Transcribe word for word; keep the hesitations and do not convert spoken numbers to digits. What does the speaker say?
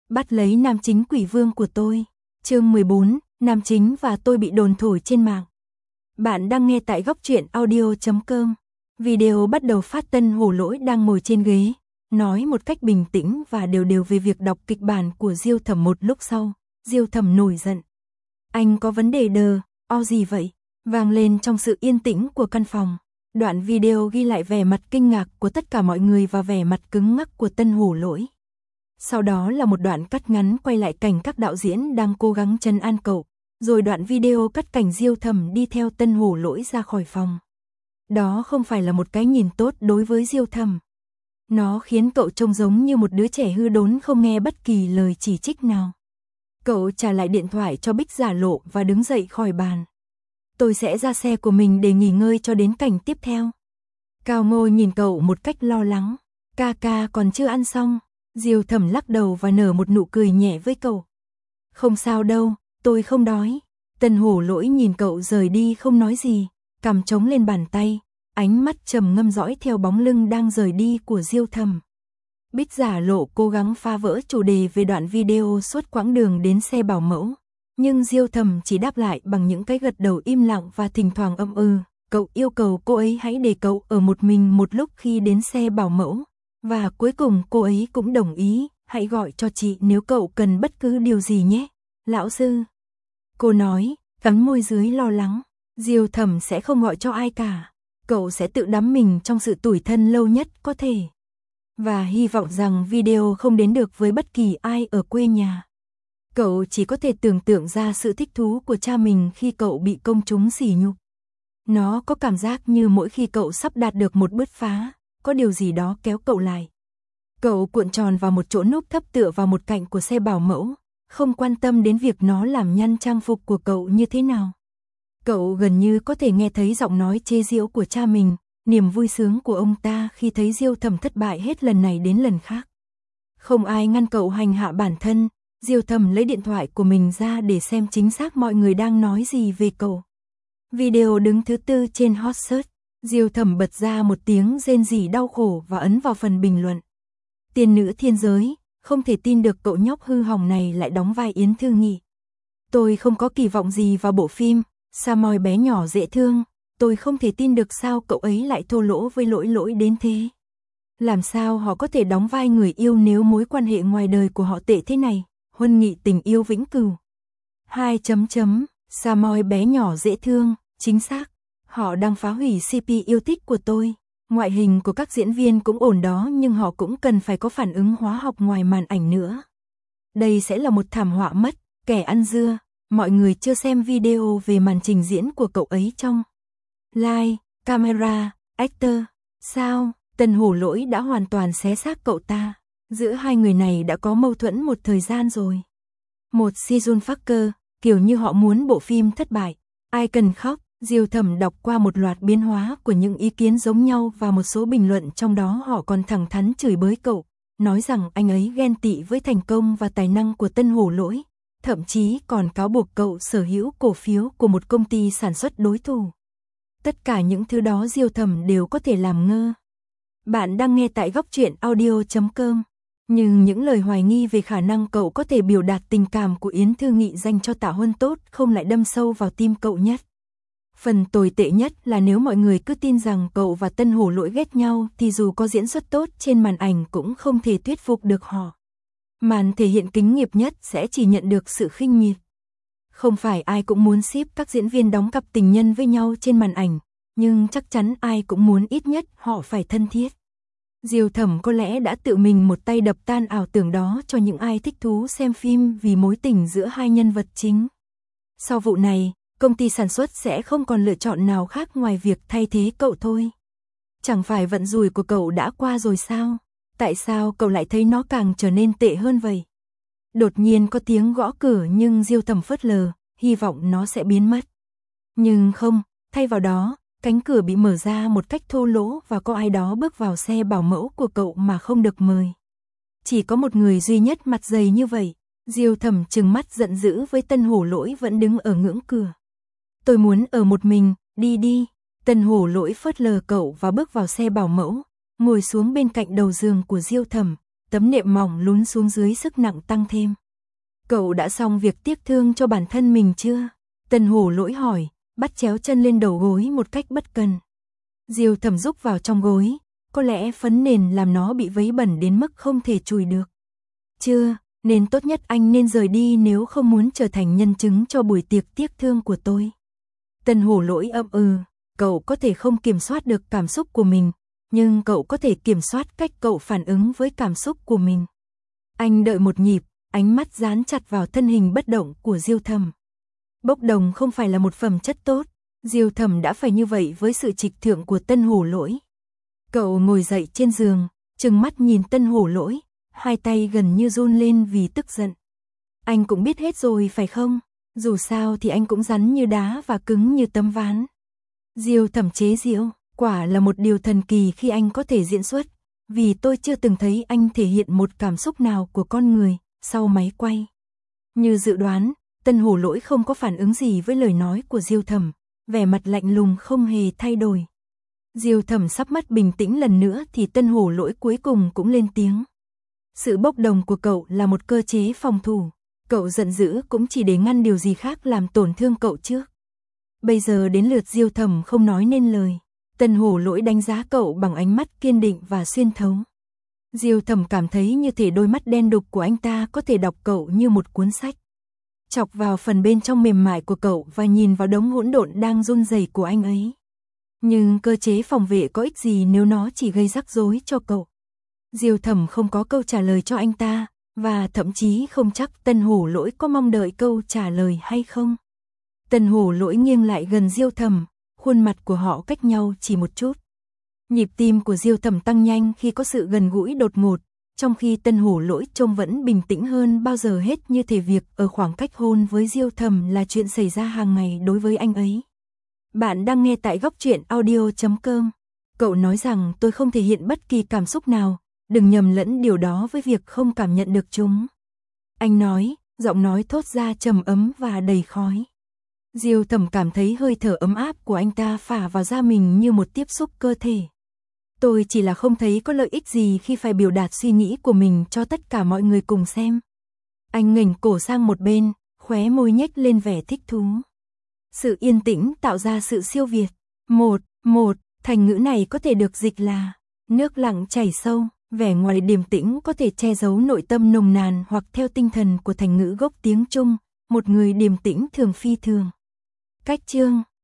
Bắt lấy nam chính quỷ vương của tôi. Chương mười bốn, nam chính và tôi bị đồn thổi trên mạng. Bạn đang nghe tại góc truyện audio chấm com. Video bắt đầu phát. Tân Hổ Lỗi đang ngồi trên ghế, nói một cách bình tĩnh và đều đều về việc đọc kịch bản của Diêu Thẩm. Một lúc sau, Diêu Thẩm nổi giận. Anh có vấn đề đờ, o gì vậy? Vang lên trong sự yên tĩnh của căn phòng. Đoạn video ghi lại vẻ mặt kinh ngạc của tất cả mọi người và vẻ mặt cứng ngắc của Tân Hổ Lỗi. Sau đó là một đoạn cắt ngắn quay lại cảnh các đạo diễn đang cố gắng trấn an cậu, rồi đoạn video cắt cảnh Diêu Thẩm đi theo Tân Hổ Lỗi ra khỏi phòng. Đó không phải là một cái nhìn tốt đối với Diêu Thẩm. Nó khiến cậu trông giống như một đứa trẻ hư đốn không nghe bất kỳ lời chỉ trích nào. Cậu trả lại điện thoại cho Bích Giả Lộ và đứng dậy khỏi bàn. Tôi sẽ ra xe của mình để nghỉ ngơi cho đến cảnh tiếp theo. Cao Ngôi nhìn cậu một cách lo lắng. Ca ca còn chưa ăn xong. Diêu Thẩm lắc đầu và nở một nụ cười nhẹ với cậu. Không sao đâu, tôi không đói. Tân Hổ Lỗi nhìn cậu rời đi không nói gì, cằm chống lên bàn tay, ánh mắt trầm ngâm dõi theo bóng lưng đang rời đi của Diêu Thẩm. Bích Giả Lộ cố gắng phá vỡ chủ đề về đoạn video suốt quãng đường đến xe bảo mẫu, nhưng Diêu Thẩm chỉ đáp lại bằng những cái gật đầu im lặng và thỉnh thoảng ậm ừ. Cậu yêu cầu cô ấy hãy để cậu ở một mình một lúc khi đến xe bảo mẫu. Và cuối cùng cô ấy cũng đồng ý, hãy gọi cho chị nếu cậu cần bất cứ điều gì nhé, lão sư. Cô nói, cắn môi dưới lo lắng, Diêu Thẩm sẽ không gọi cho ai cả, cậu sẽ tự đắm mình trong sự tủi thân lâu nhất có thể. Và hy vọng rằng video không đến được với bất kỳ ai ở quê nhà. Cậu chỉ có thể tưởng tượng ra sự thích thú của cha mình khi cậu bị công chúng sỉ nhục. Nó có cảm giác như mỗi khi cậu sắp đạt được một bứt phá, có điều gì đó kéo cậu lại. Cậu cuộn tròn vào một chỗ núp thấp tựa vào một cạnh của xe bảo mẫu, không quan tâm đến việc nó làm nhăn trang phục của cậu như thế nào. Cậu gần như có thể nghe thấy giọng nói chế giễu của cha mình, niềm vui sướng của ông ta khi thấy Diêu Thẩm thất bại hết lần này đến lần khác. Không ai ngăn cậu hành hạ bản thân, Diêu Thẩm lấy điện thoại của mình ra để xem chính xác mọi người đang nói gì về cậu. Video đứng thứ tư trên hot search. Diêu Thẩm bật ra một tiếng rên rỉ đau khổ và ấn vào phần bình luận. Tiên nữ thiên giới, không thể tin được cậu nhóc hư hỏng này lại đóng vai Yến Thư Nghị. Tôi không có kỳ vọng gì vào bộ phim, Samoy bé nhỏ dễ thương, tôi không thể tin được sao cậu ấy lại thô lỗ với Lỗi Lỗi đến thế. Làm sao họ có thể đóng vai người yêu nếu mối quan hệ ngoài đời của họ tệ thế này, huân nghị tình yêu vĩnh cửu. Hai chấm chấm, Samoy bé nhỏ dễ thương, chính xác. Họ đang phá hủy xê pê yêu thích của tôi. Ngoại hình của các diễn viên cũng ổn đó nhưng họ cũng cần phải có phản ứng hóa học ngoài màn ảnh nữa. Đây sẽ là một thảm họa mất, kẻ ăn dưa. Mọi người chưa xem video về màn trình diễn của cậu ấy trong Live, Camera, Actor. Sao, Tân Hổ Lỗi đã hoàn toàn xé xác cậu ta. Giữa hai người này đã có mâu thuẫn một thời gian rồi. Một season fucker, kiểu như họ muốn bộ phim thất bại. Ai cần khóc. Diêu Thẩm đọc qua một loạt biến hóa của những ý kiến giống nhau và một số bình luận trong đó họ còn thẳng thắn chửi bới cậu, nói rằng anh ấy ghen tị với thành công và tài năng của Tân Hổ Lỗi, thậm chí còn cáo buộc cậu sở hữu cổ phiếu của một công ty sản xuất đối thủ. Tất cả những thứ đó Diêu Thẩm đều có thể làm ngơ. Bạn đang nghe tại góc truyện audio chấm com. Nhưng những lời hoài nghi về khả năng cậu có thể biểu đạt tình cảm của Yến Thư Nghị dành cho Tạ Huân Tốt không lại đâm sâu vào tim cậu nhất. Phần tồi tệ nhất là nếu mọi người cứ tin rằng cậu và Tân Hổ Lỗi ghét nhau thì dù có diễn xuất tốt trên màn ảnh cũng không thể thuyết phục được họ. Màn thể hiện kính nghiệp nhất sẽ chỉ nhận được sự khinh miệt. Không phải ai cũng muốn ship các diễn viên đóng cặp tình nhân với nhau trên màn ảnh, nhưng chắc chắn ai cũng muốn ít nhất họ phải thân thiết. Diêu Thẩm có lẽ đã tự mình một tay đập tan ảo tưởng đó cho những ai thích thú xem phim vì mối tình giữa hai nhân vật chính. Sau vụ này, công ty sản xuất sẽ không còn lựa chọn nào khác ngoài việc thay thế cậu thôi. Chẳng phải vận rủi của cậu đã qua rồi sao? Tại sao cậu lại thấy nó càng trở nên tệ hơn vậy? Đột nhiên có tiếng gõ cửa nhưng Diêu Thẩm phớt lờ, hy vọng nó sẽ biến mất. Nhưng không, thay vào đó, cánh cửa bị mở ra một cách thô lỗ và có ai đó bước vào xe bảo mẫu của cậu mà không được mời. Chỉ có một người duy nhất mặt dày như vậy. Diêu Thẩm trừng mắt giận dữ với Tân Hổ Lỗi vẫn đứng ở ngưỡng cửa. Tôi muốn ở một mình, đi đi. Tân Hổ Lỗi phớt lờ cậu và bước vào xe bảo mẫu, ngồi xuống bên cạnh đầu giường của Diêu Thẩm, tấm nệm mỏng lún xuống dưới sức nặng tăng thêm. Cậu đã xong việc tiếc thương cho bản thân mình chưa? Tân Hổ Lỗi hỏi, bắt chéo chân lên đầu gối một cách bất cần. Diêu Thẩm rúc vào trong gối, có lẽ phấn nền làm nó bị vấy bẩn đến mức không thể chùi được. Chưa, nên tốt nhất anh nên rời đi nếu không muốn trở thành nhân chứng cho buổi tiệc tiếc thương của tôi. Tân Hổ Lỗi ậm ừ, cậu có thể không kiểm soát được cảm xúc của mình, nhưng cậu có thể kiểm soát cách cậu phản ứng với cảm xúc của mình. Anh đợi một nhịp, ánh mắt dán chặt vào thân hình bất động của Diêu Thẩm. Bốc đồng không phải là một phẩm chất tốt, Diêu Thẩm đã phải như vậy với sự trịch thượng của Tân Hổ Lỗi. Cậu ngồi dậy trên giường, trừng mắt nhìn Tân Hổ Lỗi, hai tay gần như run lên vì tức giận. Anh cũng biết hết rồi phải không? Dù sao thì anh cũng rắn như đá và cứng như tấm ván. Diêu Thẩm chế giễu, quả là một điều thần kỳ khi anh có thể diễn xuất, vì tôi chưa từng thấy anh thể hiện một cảm xúc nào của con người sau máy quay. Như dự đoán, Tân Hổ Lỗi không có phản ứng gì với lời nói của Diêu Thẩm, vẻ mặt lạnh lùng không hề thay đổi. Diêu Thẩm sắp mất bình tĩnh lần nữa thì Tân Hổ Lỗi cuối cùng cũng lên tiếng. Sự bốc đồng của cậu là một cơ chế phòng thủ, cậu giận dữ cũng chỉ để ngăn điều gì khác làm tổn thương cậu trước. Bây giờ đến lượt Diêu Thẩm không nói nên lời. Tân Hổ Lỗi đánh giá cậu bằng ánh mắt kiên định và xuyên thấu. Diêu Thẩm cảm thấy như thể đôi mắt đen đục của anh ta có thể đọc cậu như một cuốn sách. Chọc vào phần bên trong mềm mại của cậu và nhìn vào đống hỗn độn đang run rẩy của anh ấy. Nhưng cơ chế phòng vệ có ích gì nếu nó chỉ gây rắc rối cho cậu? Diêu Thẩm không có câu trả lời cho anh ta, và thậm chí không chắc Tân Hổ Lỗi có mong đợi câu trả lời hay không. Tân Hổ Lỗi nghiêng lại gần Diêu Thẩm, khuôn mặt của họ cách nhau chỉ một chút. Nhịp tim của Diêu Thẩm tăng nhanh khi có sự gần gũi đột ngột, trong khi Tân Hổ Lỗi trông vẫn bình tĩnh hơn bao giờ hết, như thể việc ở khoảng cách hôn với Diêu Thẩm là chuyện xảy ra hàng ngày đối với anh ấy. Bạn đang nghe tại góc truyện audio chấm com. Cậu nói rằng tôi không thể hiện bất kỳ cảm xúc nào, đừng nhầm lẫn điều đó với việc không cảm nhận được chúng. Anh nói, giọng nói thốt ra trầm ấm và đầy khói. Diêu Thẩm cảm thấy hơi thở ấm áp của anh ta phả vào da mình như một tiếp xúc cơ thể. Tôi chỉ là không thấy có lợi ích gì khi phải biểu đạt suy nghĩ của mình cho tất cả mọi người cùng xem. Anh nghềnh cổ sang một bên, khóe môi nhếch lên vẻ thích thú. Sự yên tĩnh tạo ra sự siêu việt. Một, một, thành ngữ này có thể được dịch là nước lặng chảy sâu, vẻ ngoài điềm tĩnh có thể che giấu nội tâm nồng nàn, hoặc theo tinh thần của thành ngữ gốc tiếng Trung, một người điềm tĩnh thường phi thường. Cách chương